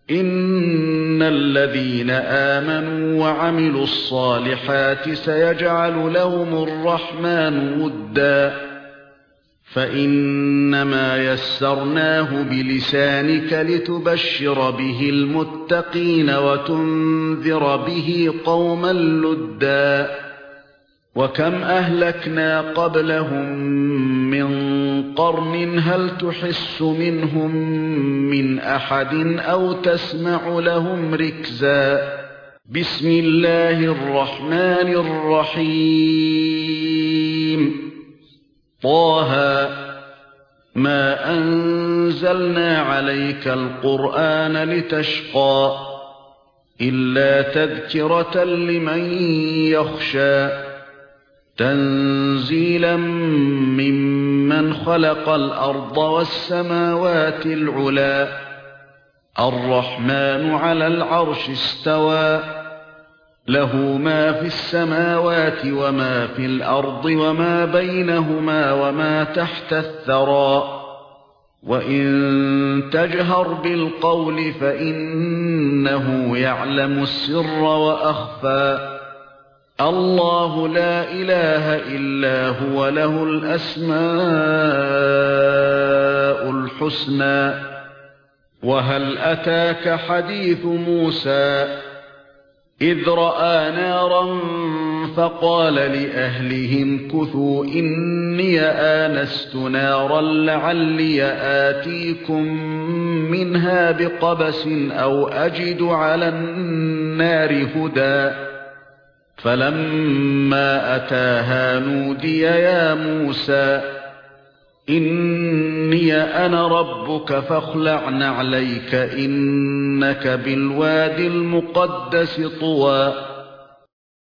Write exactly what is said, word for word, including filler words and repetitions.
إِنَّ الَّذِينَ آمَنُوا وَعَمِلُوا الصَّالِحَاتِ سَيَجْعَلُ لَهُمُ الرَّحْمَنُ وُدًّا فَإِنَّمَا يَسَّرْنَاهُ بِلِسَانِكَ لِتُبَشِّرَ بِهِ الْمُتَّقِينَ وَتُنذِرَ بِهِ قَوْمًا لُدًّا وَكَمْ أَهْلَكْنَا قَبْلَهُمْ مِنْ قَرْنٍ هَلْ تُحِسُّ مِنْهُمْ مِنْ أَحَدٍ أَوْ تَسْمَعُ لَهُمْ رِكْزًا بِسْمِ اللَّهِ الرَّحْمَنِ الرَّحِيمِ طه ما أنزلنا عليك القرآن لتشقى إلا تذكرة لمن يخشى تنزيلا ممن خلق الأرض والسماوات العلى الرحمن على العرش استوى له ما في السماوات وما في الأرض وما بينهما وما تحت الثرى وإن تجهر بالقول فإنه يعلم السر وأخفى الله لا إله إلا هو له الأسماء الحسنى وهل أتاك حديث موسى إذ رأى نارا فقال لأهلهم كثوا إني آنست نارا لعلي آتيكم منها بقبس أو أجد على النار هدى فلما أتاها نودي يا موسى إني أنا ربك فاخلع نعليك إنك بالوادي المقدس طوى